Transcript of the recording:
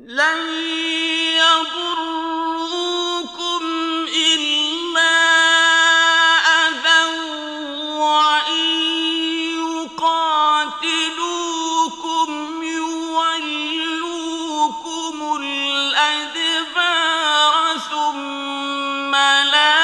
لن يضروكم إلا أذى وإن يقاتلوكم يولوكم الأدبار ثم لا